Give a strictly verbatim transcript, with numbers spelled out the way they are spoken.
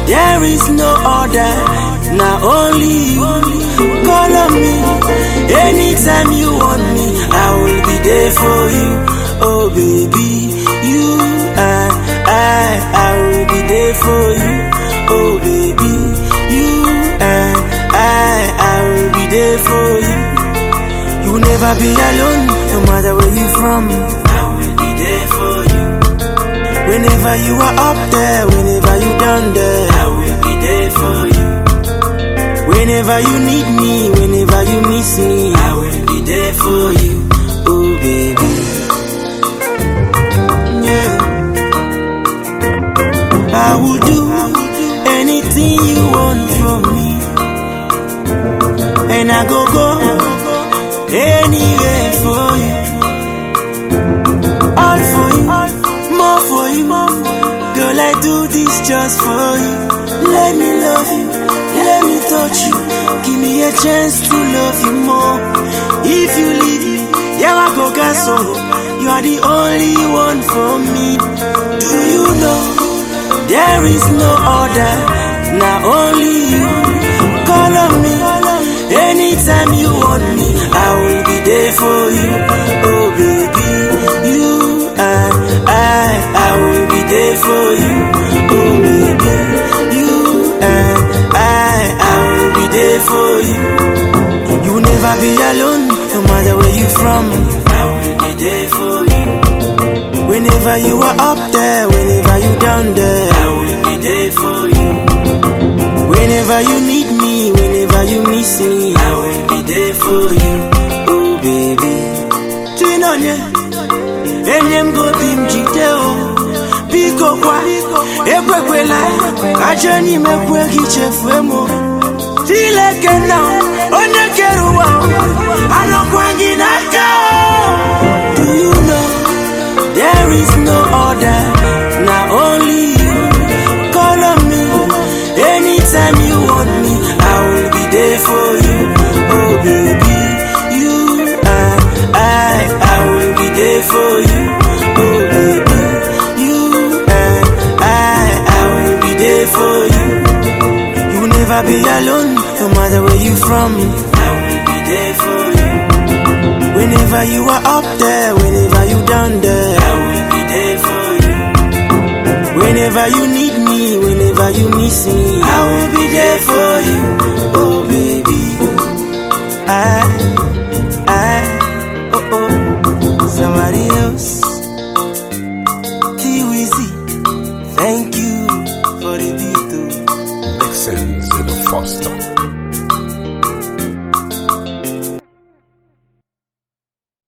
There is no other, not only you. Call on me anytime you want me, I will be there for you. Oh baby, you and I, I will be there for you. Oh baby, you and I, I will be there for you. You will never be alone, no matter where you from. I will be there for you. Whenever you are up there, whenever you down there, I will be there for you. Whenever you need me, whenever you miss me, I will be there for you. Oh baby, yeah. I will do anything you want from me, and I go go anywhere for you. All for you, more for you. Girl, I do this just for you. Let me love you, let me touch you. Give me a chance to love you more. If you leave me, yeah, I go gaso. You are the only one for me. Do you know there is no other, not only you. Call on me anytime you want me, I will be there for you. Oh baby, you and I, I will be there for you. Oh baby, you and I, I will be there for you. You will never be alone, no matter where you from. I will be there for you. Whenever you are up there, whenever you down there, I will be there for you. Whenever you need me, whenever you miss me, I will be there for you. Oh baby, Twinonye, enyem go bim jiteo, biko kwa, ekwe kwela, kajani mekwe kichefwemo. File kena, onye keruwa, anokwangi naka. Do you know there is no other, not only you. Call on me anytime you want me, I will be there for you. Oh baby, you and I, I will be there for you. Oh baby, you and I, I will be there for you. You will never be alone, no matter where you from. I will be there for you. Whenever you are up there, whenever you down there, I will be there for you. Whenever you need me, whenever you miss me, I will be there for you. Oh baby, I, I, oh oh, somebody else. T-Weezy, thank you for the beat. Excellence in the foster.